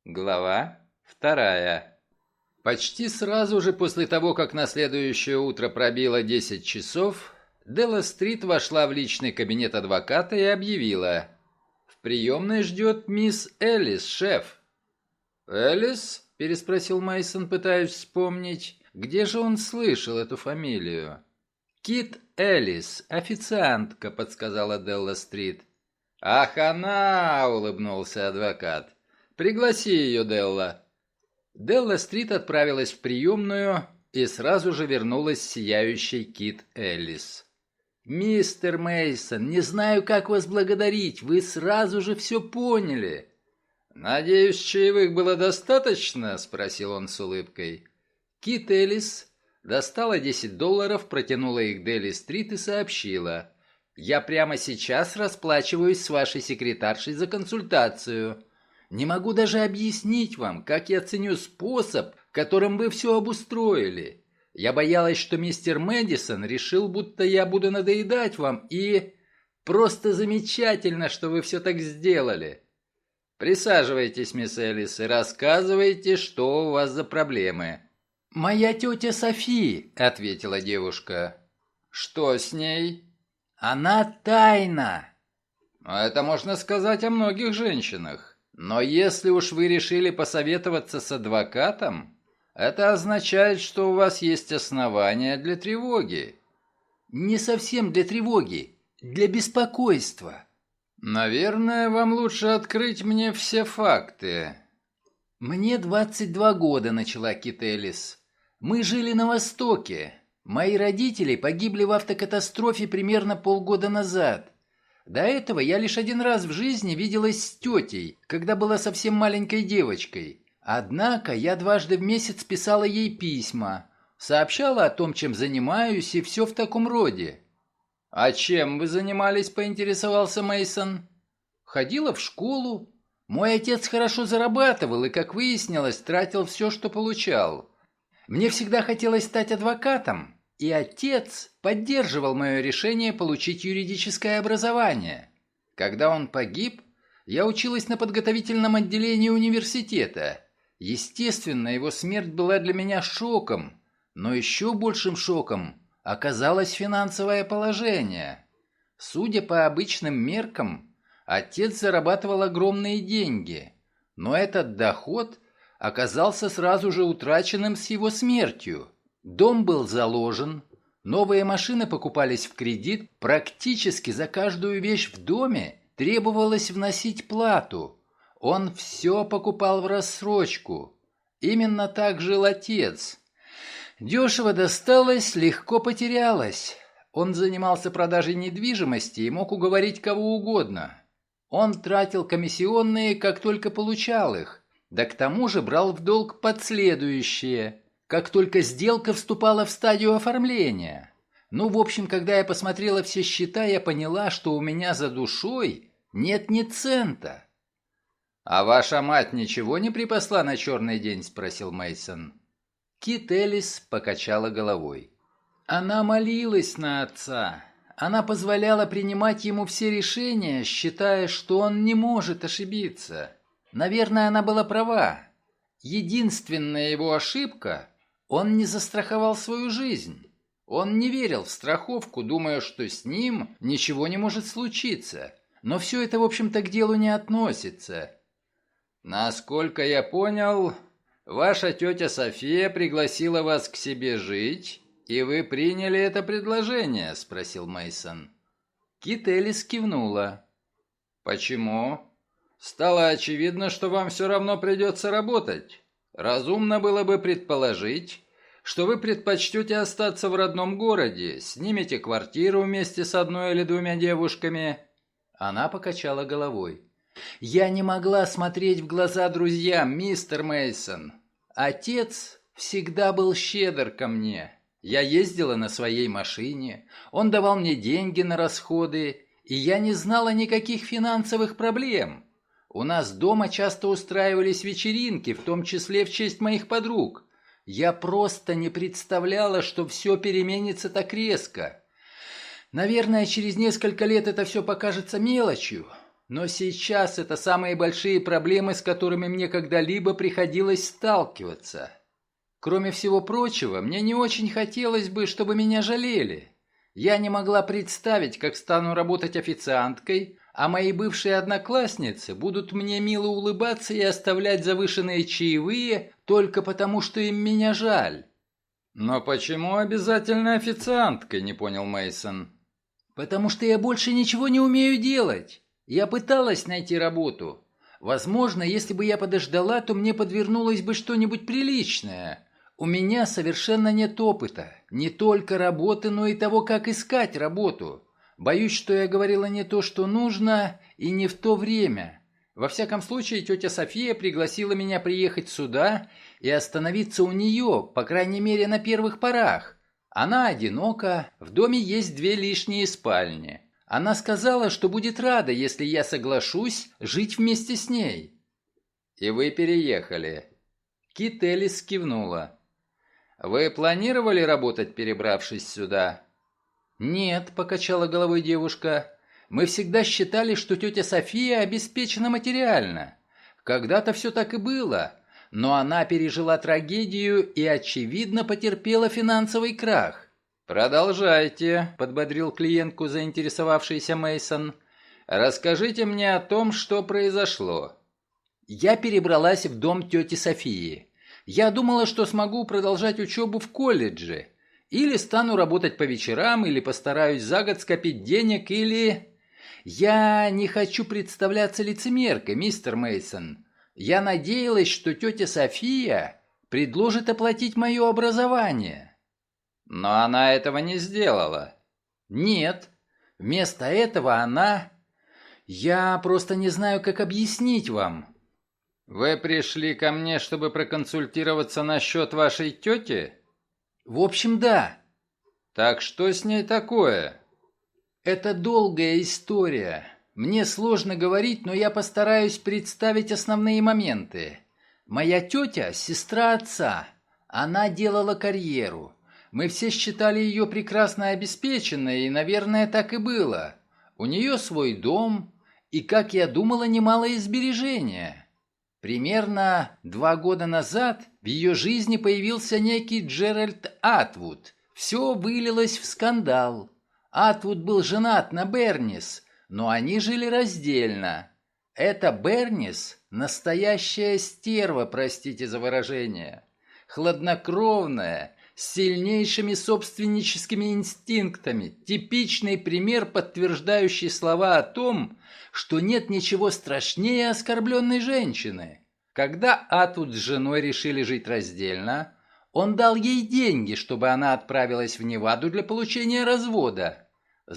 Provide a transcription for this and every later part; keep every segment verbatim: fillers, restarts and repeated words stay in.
Глава вторая. Почти сразу же после того, как на следующее утро пробило десять часов, Делла Стрит вошла в личный кабинет адвоката и объявила: «В приемной ждет мисс Элис, шеф». «Элис?» – переспросил Мейсон, пытаясь вспомнить, где же он слышал эту фамилию. «Кит Элис, официантка», – подсказала Делла Стрит. «Ах, она!» – улыбнулся адвокат. «Пригласи ее, Делла». Делла Стрит отправилась в приемную и сразу же вернулась с сияющей Кит Элис. «Мистер Мейсон, не знаю, как вас благодарить, вы сразу же все поняли». «Надеюсь, чаевых было достаточно?» – спросил он с улыбкой. Кит Элис достала десять долларов, протянула их Делли Стрит и сообщила: «Я прямо сейчас расплачиваюсь с вашей секретаршей за консультацию. Не могу даже объяснить вам, как я ценю способ, которым вы все обустроили. Я боялась, что мистер Мэдисон решил, будто я буду надоедать вам, и... Просто замечательно, что вы все так сделали. Присаживайтесь, мисс Элис, и рассказывайте, что у вас за проблемы». «Моя тетя Софи», — ответила девушка. «Что с ней?» «Она тайна». «Это можно сказать о многих женщинах. Но если уж вы решили посоветоваться с адвокатом, это означает, что у вас есть основания для тревоги». «Не совсем для тревоги, для беспокойства». «Наверное, вам лучше открыть мне все факты». «Мне двадцать два года», — начала Кит Элис. «Мы жили на Востоке. Мои родители погибли в автокатастрофе примерно полгода назад. До этого я лишь один раз в жизни виделась с тетей, когда была совсем маленькой девочкой. Однако я дважды в месяц писала ей письма, сообщала о том, чем занимаюсь, и все в таком роде». «А чем вы занимались?» – поинтересовался Мейсон. «Ходила в школу. Мой отец хорошо зарабатывал и, как выяснилось, тратил все, что получал. Мне всегда хотелось стать адвокатом. И отец поддерживал мое решение получить юридическое образование. Когда он погиб, я училась на подготовительном отделении университета. Естественно, его смерть была для меня шоком, но еще большим шоком оказалось финансовое положение. Судя по обычным меркам, отец зарабатывал огромные деньги, но этот доход оказался сразу же утраченным с его смертью. Дом был заложен, новые машины покупались в кредит, практически за каждую вещь в доме требовалось вносить плату. Он все покупал в рассрочку. Именно так жил отец. Дешево досталось, легко потерялось. Он занимался продажей недвижимости и мог уговорить кого угодно. Он тратил комиссионные, как только получал их, да к тому же брал в долг подследующие, как только сделка вступала в стадию оформления. Ну, в общем, когда я посмотрела все счета, я поняла, что у меня за душой нет ни цента. «А ваша мать ничего не припасла на черный день?» – спросил Мейсон. Кит Элис покачала головой. Она молилась на отца. Она позволяла принимать ему все решения, считая, что он не может ошибиться. Наверное, она была права. Единственная его ошибка – он не застраховал свою жизнь. Он не верил в страховку, думая, что с ним ничего не может случиться. Но все это, в общем-то, к делу не относится. Насколько я понял, ваша тетя София пригласила вас к себе жить, и вы приняли это предложение, спросил Мейсон. Кит Элис кивнула. Почему? Стало очевидно, что вам все равно придется работать. Разумно было бы предположить, что вы предпочтете остаться в родном городе, снимете квартиру вместе с одной или двумя девушками. Она покачала головой. Я не могла смотреть в глаза друзьям, мистер Мейсон. Отец всегда был щедр ко мне. Я ездила на своей машине, он давал мне деньги на расходы, и я не знала никаких финансовых проблем. У нас дома часто устраивались вечеринки, в том числе в честь моих подруг. Я просто не представляла, что все переменится так резко. Наверное, через несколько лет это все покажется мелочью, Но сейчас это самые большие проблемы, с которыми мне когда-либо приходилось сталкиваться. Кроме всего прочего, мне не очень хотелось бы, чтобы меня жалели. Я не могла представить, как стану работать официанткой, а мои бывшие одноклассницы будут мне мило улыбаться и оставлять завышенные чаевые только потому, что им меня жаль. «Но почему обязательно официанткой?» – не понял Мейсон. «Потому что я больше ничего не умею делать. Я пыталась найти работу. Возможно, если бы я подождала, то мне подвернулось бы что-нибудь приличное. У меня совершенно нет опыта. Не только работы, но и того, как искать работу. Боюсь, что я говорила не то, что нужно, и не в то время. Во всяком случае, тетя София пригласила меня приехать сюда и остановиться у нее, по крайней мере, на первых порах. Она одинока, в доме есть две лишние спальни. Она сказала, что будет рада, если я соглашусь жить вместе с ней». «И вы переехали?» Кит Элис кивнула. «Вы планировали работать, перебравшись сюда?» «Нет», — покачала головой девушка. «Мы всегда считали, что тетя София обеспечена материально. Когда-то все так и было, но она пережила трагедию и, очевидно, потерпела финансовый крах». «Продолжайте», — подбодрил клиентку заинтересовавшийся Мейсон. «Расскажите мне о том, что произошло». «Я перебралась в дом тети Софии. Я думала, что смогу продолжать учебу в колледже. Или стану работать по вечерам, или постараюсь за год скопить денег, или... Я не хочу представляться лицемеркой, мистер Мейсон. Я надеялась, что тетя София предложит оплатить мое образование». «Но она этого не сделала». «Нет. Вместо этого она... Я просто не знаю, как объяснить вам». «Вы пришли ко мне, чтобы проконсультироваться насчет вашей тети?» «В общем, да». «Так что с ней такое?» «Это долгая история. Мне сложно говорить, но я постараюсь представить основные моменты. Моя тетя – сестра отца. Она делала карьеру. Мы все считали ее прекрасно обеспеченной, и, наверное, так и было. У нее свой дом и, как я думала, немалое сбережения. Примерно два года назад в ее жизни появился некий Джеральд Атвуд. Все вылилось в скандал. Атвуд был женат на Бернис, но они жили раздельно. Эта Бернис – настоящая стерва, простите за выражение. Хладнокровная, с сильнейшими собственническими инстинктами, типичный пример, подтверждающий слова о том, что нет ничего страшнее оскорбленной женщины. Когда Атвуд с женой решили жить раздельно, он дал ей деньги, чтобы она отправилась в Неваду для получения развода.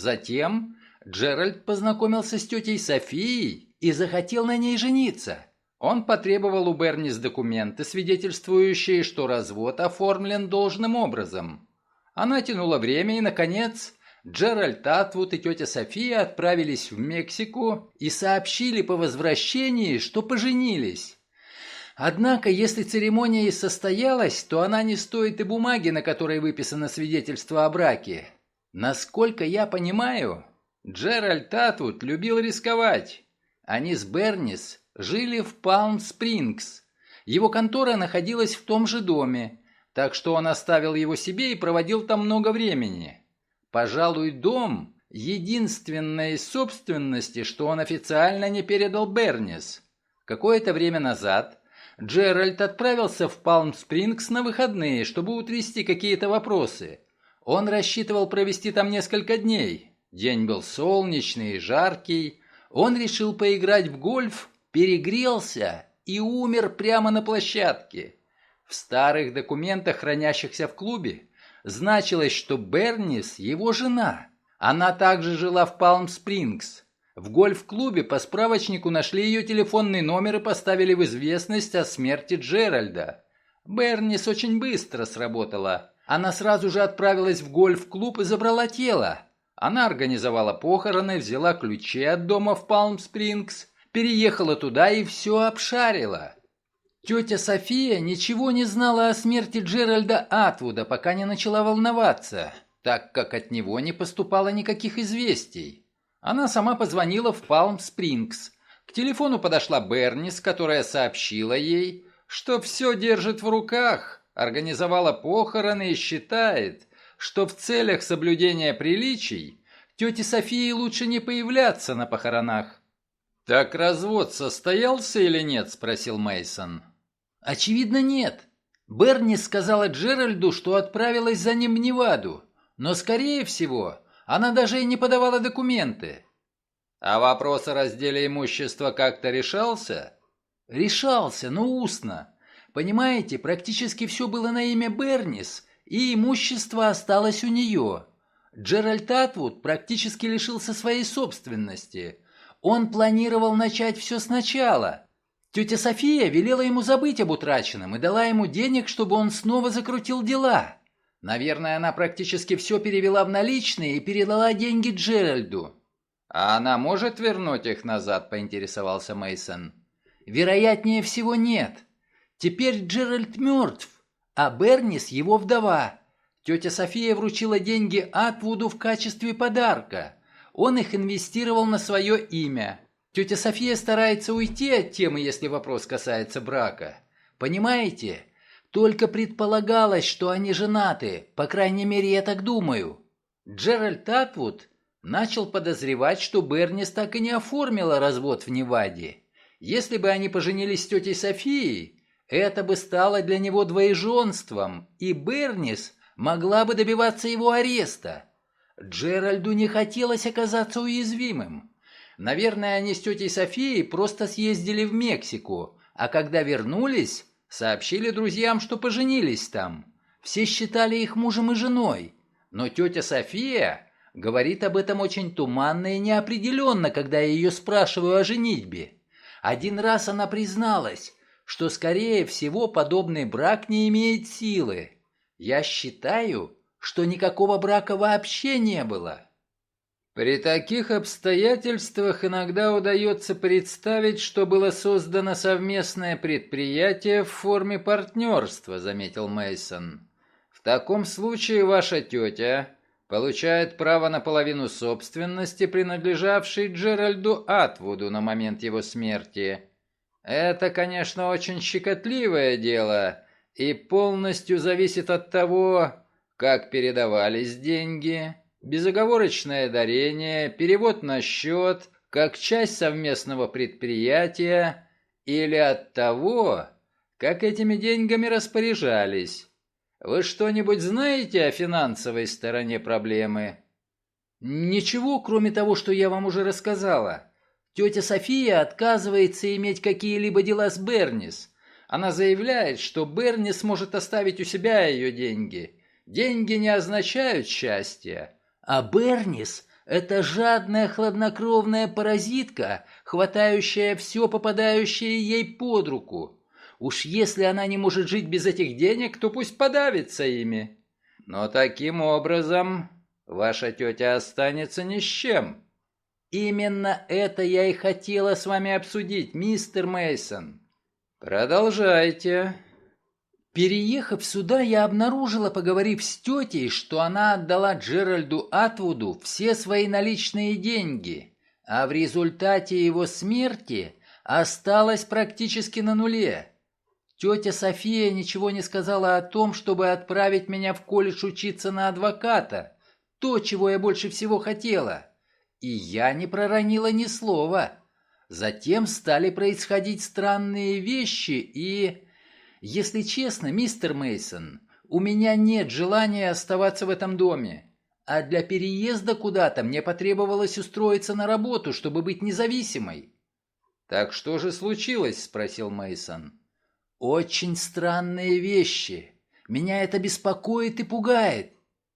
Затем Джеральд познакомился с тетей Софией и захотел на ней жениться. Он потребовал у Бернис документы, свидетельствующие, что развод оформлен должным образом. Она тянула время, и, наконец, Джеральд Атвуд и тетя София отправились в Мексику и сообщили по возвращении, что поженились. Однако, если церемония и состоялась, то она не стоит и бумаги, на которой выписано свидетельство о браке. Насколько я понимаю, Джеральд Атвуд любил рисковать. Они с Бернис жили в Палм-Спрингс. Его контора находилась в том же доме, так что он оставил его себе и проводил там много времени. Пожалуй, дом – единственное из собственности, что он официально не передал Бернис. Какое-то время назад Джеральд отправился в Палм-Спрингс на выходные, чтобы утрясти какие-то вопросы. Он рассчитывал провести там несколько дней. День был солнечный и жаркий. Он решил поиграть в гольф, перегрелся и умер прямо на площадке. В старых документах, хранящихся в клубе, значилось, что Бернис – его жена. Она также жила в Палм-Спрингс. В гольф-клубе по справочнику нашли ее телефонный номер и поставили в известность о смерти Джеральда. Бернис очень быстро сработала. Она сразу же отправилась в гольф-клуб и забрала тело. Она организовала похороны, взяла ключи от дома в Палм-Спрингс, переехала туда и все обшарила. Тетя София ничего не знала о смерти Джеральда Атвуда, пока не начала волноваться, так как от него не поступало никаких известий. Она сама позвонила в Палм-Спрингс. К телефону подошла Бернис, которая сообщила ей, что все держит в руках, организовала похороны и считает, что в целях соблюдения приличий тете Софии лучше не появляться на похоронах. «Так развод состоялся или нет?» – спросил Мейсон. «Очевидно, нет. Бернис сказала Джеральду, что отправилась за ним в Неваду, но, скорее всего, она даже и не подавала документы». «А вопрос о разделе имущества как-то решался?» «Решался, но устно. Понимаете, практически все было на имя Бернис, и имущество осталось у нее. Джеральд Атвуд практически лишился своей собственности. Он планировал начать все сначала. Тетя София велела ему забыть об утраченном и дала ему денег, чтобы он снова закрутил дела. Наверное, она практически все перевела в наличные и передала деньги Джеральду». «А она может вернуть их назад?» – поинтересовался Мейсон. «Вероятнее всего нет. Теперь Джеральд мертв, а Бернис его вдова. Тетя София вручила деньги Атвуду в качестве подарка. Он их инвестировал на свое имя. Тетя София старается уйти от темы, если вопрос касается брака. Понимаете? Только предполагалось, что они женаты, по крайней мере, я так думаю. Джеральд Атвуд начал подозревать, что Бернис так и не оформила развод в Неваде. Если бы они поженились с тетей Софией, это бы стало для него двоеженством, и Бернис могла бы добиваться его ареста. Джеральду не хотелось оказаться уязвимым. Наверное, они с тетей Софией просто съездили в Мексику, а когда вернулись, сообщили друзьям, что поженились там. Все считали их мужем и женой, но тетя София говорит об этом очень туманно и неопределенно, когда я ее спрашиваю о женитьбе. Один раз она призналась, что, скорее всего, подобный брак не имеет силы. Я считаю, что никакого брака вообще не было». «При таких обстоятельствах иногда удается представить, что было создано совместное предприятие в форме партнерства», — заметил Мейсон. «В таком случае ваша тетя получает право на половину собственности, принадлежавшей Джеральду Атвуду на момент его смерти. Это, конечно, очень щекотливое дело и полностью зависит от того, как передавались деньги, безоговорочное дарение, перевод на счет, как часть совместного предприятия, или от того, как этими деньгами распоряжались. Вы что-нибудь знаете о финансовой стороне проблемы?» «Ничего, кроме того, что я вам уже рассказала. Тетя София отказывается иметь какие-либо дела с Бернис. Она заявляет, что Бернис может оставить у себя ее деньги. Деньги не означают счастья. А Бернис – это жадная хладнокровная паразитка, хватающая все попадающее ей под руку. Уж если она не может жить без этих денег, то пусть подавится ими. Но таким образом ваша тетя останется ни с чем». «Именно это я и хотела с вами обсудить, мистер Мейсон». «Продолжайте». «Переехав сюда, я обнаружила, поговорив с тетей, что она отдала Джеральду Атвуду все свои наличные деньги, а в результате его смерти осталась практически на нуле. Тетя София ничего не сказала о том, чтобы отправить меня в колледж учиться на адвоката, то, чего я больше всего хотела. И я не проронила ни слова. Затем стали происходить странные вещи, и... Если честно, мистер Мейсон, у меня нет желания оставаться в этом доме. А для переезда куда-то мне потребовалось устроиться на работу, чтобы быть независимой». «Так что же случилось?» – спросил Мейсон. «Очень странные вещи. Меня это беспокоит и пугает».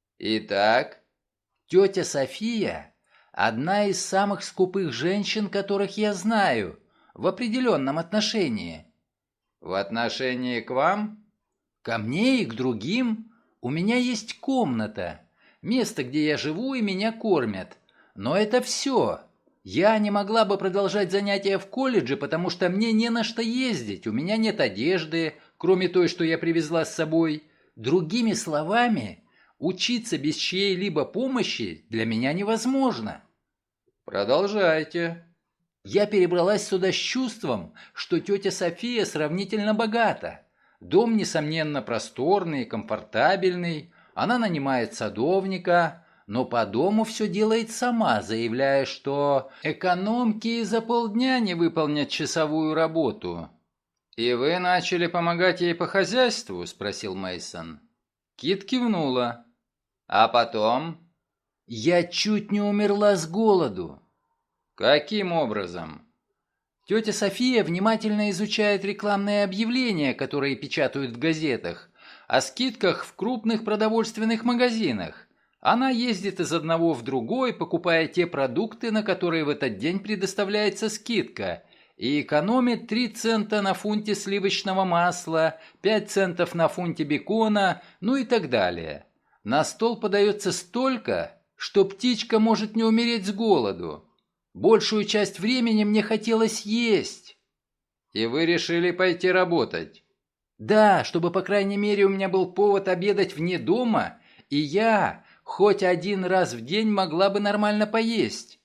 «Итак?» «Тетя София – одна из самых скупых женщин, которых я знаю, в определенном отношении». «В отношении к вам?» «Ко мне и к другим. У меня есть комната, место, где я живу и меня кормят. Но это все. Я не могла бы продолжать занятия в колледже, потому что мне не на что ездить, у меня нет одежды, кроме той, что я привезла с собой. Другими словами, учиться без чьей-либо помощи для меня невозможно». Продолжайте. Я перебралась сюда с чувством, что тетя София сравнительно богата. Дом, несомненно, просторный и комфортабельный. Она нанимает садовника, но по дому все делает сама, заявляя, что экономки за полдня не выполнят часовую работу. «И вы начали помогать ей по хозяйству?» – спросил Мейсон. Кит кивнула. «А потом?» «Я чуть не умерла с голоду». «Каким образом?» Тетя София внимательно изучает рекламные объявления, которые печатают в газетах, о скидках в крупных продовольственных магазинах. Она ездит из одного в другой, покупая те продукты, на которые в этот день предоставляется скидка, и экономит три цента на фунте сливочного масла, пять центов на фунте бекона, ну и так далее. На стол подается столько, что птичка может не умереть с голоду. Большую часть времени мне хотелось есть. И вы решили пойти работать? Да, чтобы, по крайней мере, у меня был повод обедать вне дома, и я хоть один раз в день могла бы нормально поесть.